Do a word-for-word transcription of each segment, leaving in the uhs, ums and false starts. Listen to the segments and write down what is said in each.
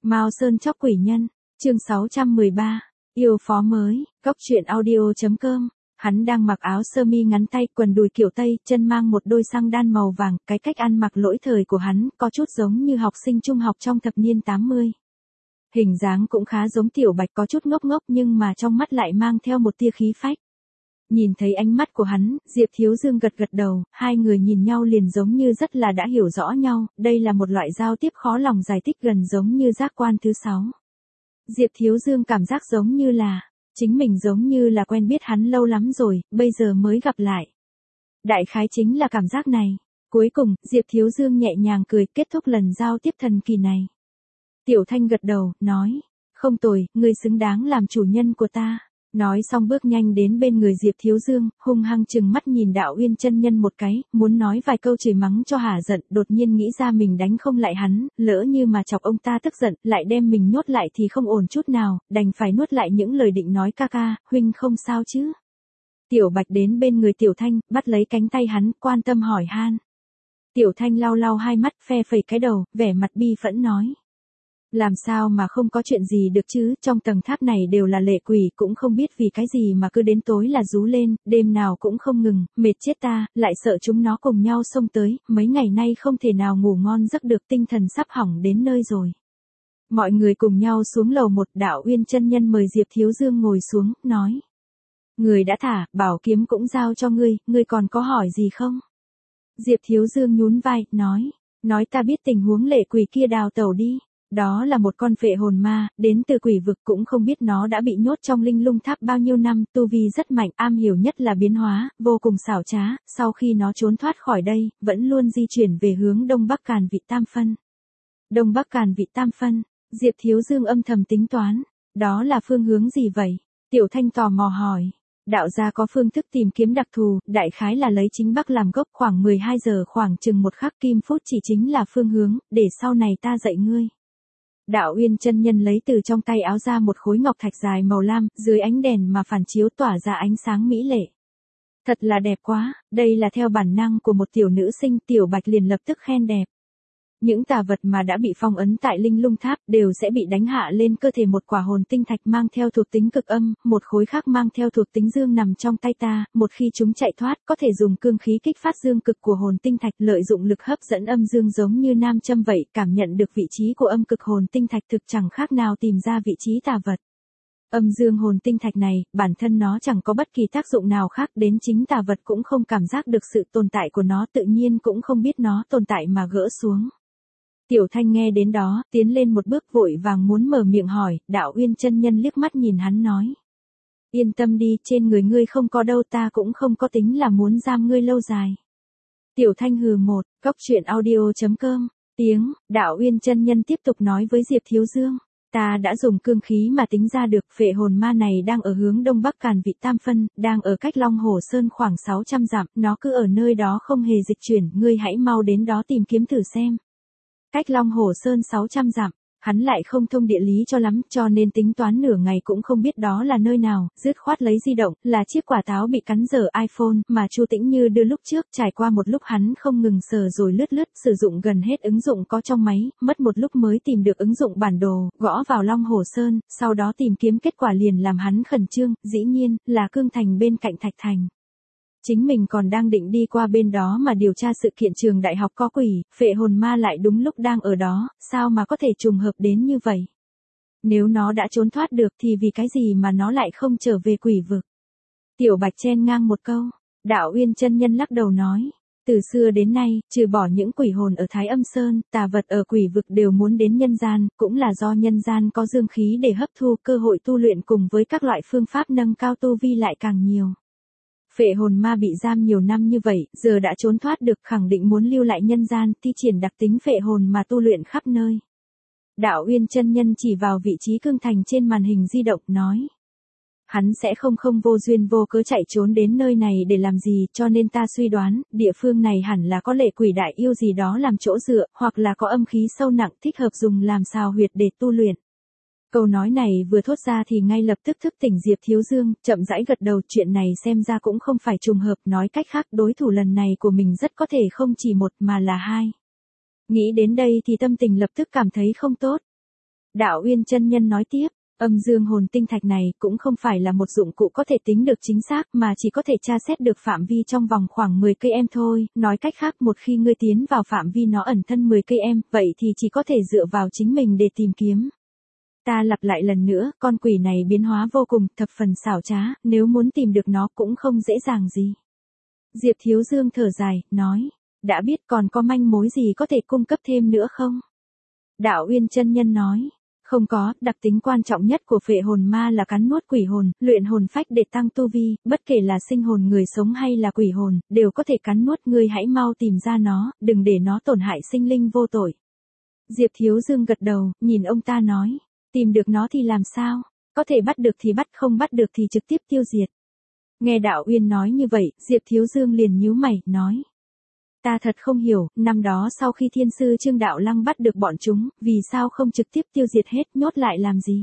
Mao Sơn chóc quỷ nhân, chương sáu trăm mười ba, yêu phó mới, góc truyện audio chấm com. Hắn đang mặc áo sơ mi ngắn tay, quần đùi kiểu Tây, chân mang một đôi xăng đan màu vàng, cái cách ăn mặc lỗi thời của hắn, có chút giống như học sinh trung học trong thập niên tám mươi. Hình dáng cũng khá giống Tiểu Bạch, có chút ngốc ngốc nhưng mà trong mắt lại mang theo một tia khí phách. Nhìn thấy ánh mắt của hắn, Diệp Thiếu Dương gật gật đầu, hai người nhìn nhau liền giống như rất là đã hiểu rõ nhau, đây là một loại giao tiếp khó lòng giải thích, gần giống như giác quan thứ sáu. Diệp Thiếu Dương cảm giác giống như là, chính mình giống như là quen biết hắn lâu lắm rồi, bây giờ mới gặp lại. Đại khái chính là cảm giác này. Cuối cùng, Diệp Thiếu Dương nhẹ nhàng cười, kết thúc lần giao tiếp thần kỳ này. Tiểu Thanh gật đầu, nói, không tồi, ngươi xứng đáng làm chủ nhân của ta. Nói xong bước nhanh đến bên người Diệp Thiếu Dương, hung hăng chừng mắt nhìn Đạo Uyên chân nhân một cái, muốn nói vài câu chửi mắng cho hả giận, đột nhiên nghĩ ra mình đánh không lại hắn, lỡ như mà chọc ông ta tức giận, lại đem mình nhốt lại thì không ổn chút nào, đành phải nuốt lại những lời định nói, ca ca, huynh không sao chứ. Tiểu Bạch đến bên người Tiểu Thanh, bắt lấy cánh tay hắn, quan tâm hỏi han. Tiểu Thanh lau lau hai mắt, phe phẩy cái đầu, vẻ mặt bi phẫn nói. Làm sao mà không có chuyện gì được chứ, trong tầng tháp này đều là lệ quỷ, cũng không biết vì cái gì mà cứ đến tối là rú lên, đêm nào cũng không ngừng, mệt chết ta, lại sợ chúng nó cùng nhau xông tới, mấy ngày nay không thể nào ngủ ngon giấc được, tinh thần sắp hỏng đến nơi rồi. Mọi người cùng nhau xuống lầu một, Đạo Uyên chân nhân mời Diệp Thiếu Dương ngồi xuống, nói. Người đã thả, bảo kiếm cũng giao cho ngươi, ngươi còn có hỏi gì không? Diệp Thiếu Dương nhún vai, nói, nói ta biết tình huống lệ quỷ kia đào tẩu đi. Đó là một con phệ hồn ma, đến từ quỷ vực, cũng không biết nó đã bị nhốt trong linh lung tháp bao nhiêu năm, tu vi rất mạnh, am hiểu nhất là biến hóa, vô cùng xảo trá, sau khi nó trốn thoát khỏi đây, vẫn luôn di chuyển về hướng Đông Bắc Càn Vị Tam Phân. Đông Bắc Càn Vị Tam Phân, Diệp Thiếu Dương âm thầm tính toán, đó là phương hướng gì vậy? Tiểu Thanh tò mò hỏi. Đạo gia có phương thức tìm kiếm đặc thù, đại khái là lấy chính Bắc làm gốc, khoảng mười hai giờ khoảng chừng một khắc kim phút chỉ chính là phương hướng, để sau này ta dạy ngươi. Đạo Uyên chân nhân lấy từ trong tay áo ra một khối ngọc thạch dài màu lam, dưới ánh đèn mà phản chiếu tỏa ra ánh sáng mỹ lệ. Thật là đẹp quá, đây là theo bản năng của một tiểu nữ sinh, Tiểu Bạch liền lập tức khen đẹp. Những tà vật mà đã bị phong ấn tại linh lung tháp đều sẽ bị đánh hạ lên cơ thể, một quả hồn tinh thạch mang theo thuộc tính cực âm, một khối khác mang theo thuộc tính dương nằm trong tay ta, một khi chúng chạy thoát có thể dùng cương khí kích phát dương cực của hồn tinh thạch, lợi dụng lực hấp dẫn âm dương giống như nam châm vậy, cảm nhận được vị trí của âm cực hồn tinh thạch thực chẳng khác nào tìm ra vị trí tà vật. Âm dương hồn tinh thạch này, bản thân nó chẳng có bất kỳ tác dụng nào khác, đến chính tà vật cũng không cảm giác được sự tồn tại của nó, tự nhiên cũng không biết nó tồn tại mà gỡ xuống. Tiểu Thanh nghe đến đó, tiến lên một bước vội vàng muốn mở miệng hỏi, Đạo Uyên chân nhân liếc mắt nhìn hắn nói. Yên tâm đi, trên người ngươi không có đâu, ta cũng không có tính là muốn giam ngươi lâu dài. Tiểu Thanh hừ một, góc truyện audio chấm com, tiếng, Đạo Uyên chân nhân tiếp tục nói với Diệp Thiếu Dương. Ta đã dùng cương khí mà tính ra được, phệ hồn ma này đang ở hướng Đông Bắc Càn Vị Tam Phân, đang ở cách Long Hồ Sơn khoảng sáu trăm dặm, nó cứ ở nơi đó không hề dịch chuyển, ngươi hãy mau đến đó tìm kiếm thử xem. Cách Long Hồ Sơn sáu trăm dặm, hắn lại không thông địa lý cho lắm, cho nên tính toán nửa ngày cũng không biết đó là nơi nào, dứt khoát lấy di động, là chiếc quả táo bị cắn dở iPhone, mà Chu Tĩnh Như đưa lúc trước, trải qua một lúc hắn không ngừng sờ rồi lướt lướt, sử dụng gần hết ứng dụng có trong máy, mất một lúc mới tìm được ứng dụng bản đồ, gõ vào Long Hồ Sơn, sau đó tìm kiếm kết quả liền làm hắn khẩn trương, dĩ nhiên, là Cương Thành bên cạnh Thạch Thành. Chính mình còn đang định đi qua bên đó mà điều tra sự kiện trường đại học có quỷ, phệ hồn ma lại đúng lúc đang ở đó, sao mà có thể trùng hợp đến như vậy? Nếu nó đã trốn thoát được thì vì cái gì mà nó lại không trở về quỷ vực? Tiểu Bạch chen ngang một câu, Đạo Uyên chân nhân lắc đầu nói, từ xưa đến nay, trừ bỏ những quỷ hồn ở Thái Âm Sơn, tà vật ở quỷ vực đều muốn đến nhân gian, cũng là do nhân gian có dương khí để hấp thu, cơ hội tu luyện cùng với các loại phương pháp nâng cao tu vi lại càng nhiều. Phệ hồn ma bị giam nhiều năm như vậy, giờ đã trốn thoát được, khẳng định muốn lưu lại nhân gian, thi triển đặc tính phệ hồn mà tu luyện khắp nơi. Đạo Uyên chân nhân chỉ vào vị trí Cương Thành trên màn hình di động, nói. Hắn sẽ không không vô duyên vô cớ chạy trốn đến nơi này để làm gì, cho nên ta suy đoán, địa phương này hẳn là có lệ quỷ đại yêu gì đó làm chỗ dựa, hoặc là có âm khí sâu nặng thích hợp dùng làm xào huyệt để tu luyện. Câu nói này vừa thốt ra thì ngay lập tức thức tỉnh Diệp Thiếu Dương, chậm rãi gật đầu, chuyện này xem ra cũng không phải trùng hợp, nói cách khác đối thủ lần này của mình rất có thể không chỉ một mà là hai. Nghĩ đến đây thì tâm tình lập tức cảm thấy không tốt. Đạo Uyên chân nhân nói tiếp, âm dương hồn tinh thạch này cũng không phải là một dụng cụ có thể tính được chính xác mà chỉ có thể tra xét được phạm vi trong vòng khoảng mười cây em thôi, nói cách khác một khi ngươi tiến vào phạm vi nó ẩn thân mười cây em, vậy thì chỉ có thể dựa vào chính mình để tìm kiếm. Ta lặp lại lần nữa, con quỷ này biến hóa vô cùng, thập phần xảo trá, nếu muốn tìm được nó cũng không dễ dàng gì. Diệp Thiếu Dương thở dài, nói, đã biết còn có manh mối gì có thể cung cấp thêm nữa không? Đạo Uyên chân nhân nói, không có, đặc tính quan trọng nhất của phệ hồn ma là cắn nuốt quỷ hồn, luyện hồn phách để tăng tu vi, bất kể là sinh hồn người sống hay là quỷ hồn, đều có thể cắn nuốt, ngươi hãy mau tìm ra nó, đừng để nó tổn hại sinh linh vô tội. Diệp Thiếu Dương gật đầu, nhìn ông ta nói, tìm được nó thì làm sao? Có thể bắt được thì bắt, không bắt được thì trực tiếp tiêu diệt. Nghe Đạo Uyên nói như vậy, Diệp Thiếu Dương liền nhíu mày, nói. Ta thật không hiểu, năm đó sau khi thiên sư Trương Đạo Lăng bắt được bọn chúng, vì sao không trực tiếp tiêu diệt hết, nhốt lại làm gì?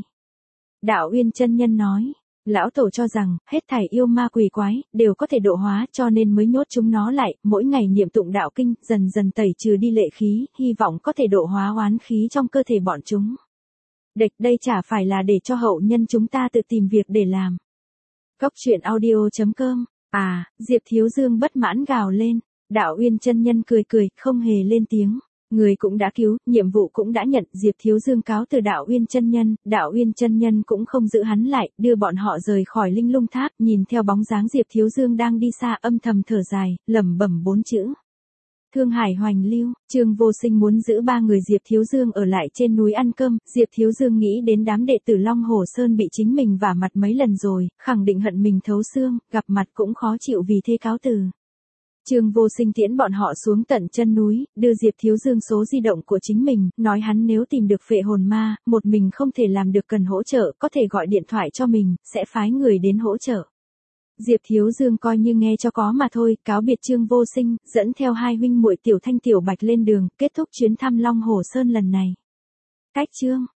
Đạo Uyên chân nhân nói, lão tổ cho rằng, hết thảy yêu ma quỷ quái, đều có thể độ hóa cho nên mới nhốt chúng nó lại, mỗi ngày niệm tụng đạo kinh, dần dần tẩy trừ đi lệ khí, hy vọng có thể độ hóa oán khí trong cơ thể bọn chúng. Địch đây chả phải là để cho hậu nhân chúng ta tự tìm việc để làm. Cốc truyện audio chấm com, à, Diệp Thiếu Dương bất mãn gào lên. Đạo Uyên chân nhân cười cười, không hề lên tiếng. Người cũng đã cứu, nhiệm vụ cũng đã nhận, Diệp Thiếu Dương cáo từ Đạo Uyên chân nhân, Đạo Uyên chân nhân cũng không giữ hắn lại, đưa bọn họ rời khỏi Linh Lung Tháp, nhìn theo bóng dáng Diệp Thiếu Dương đang đi xa, âm thầm thở dài, lẩm bẩm bốn chữ. Thương Hải hoành lưu, Trương Vô Sinh muốn giữ ba người Diệp Thiếu Dương ở lại trên núi ăn cơm, Diệp Thiếu Dương nghĩ đến đám đệ tử Long Hồ Sơn bị chính mình vả mặt mấy lần rồi, khẳng định hận mình thấu xương, gặp mặt cũng khó chịu vì thế cáo từ. Trương Vô Sinh tiễn bọn họ xuống tận chân núi, đưa Diệp Thiếu Dương số di động của chính mình, nói hắn nếu tìm được phệ hồn ma, một mình không thể làm được cần hỗ trợ, có thể gọi điện thoại cho mình, sẽ phái người đến hỗ trợ. Diệp Thiếu Dương coi như nghe cho có mà thôi, cáo biệt Trương Vô Sinh, dẫn theo hai huynh muội Tiểu Thanh Tiểu Bạch lên đường, kết thúc chuyến thăm Long Hồ Sơn lần này. Cách chương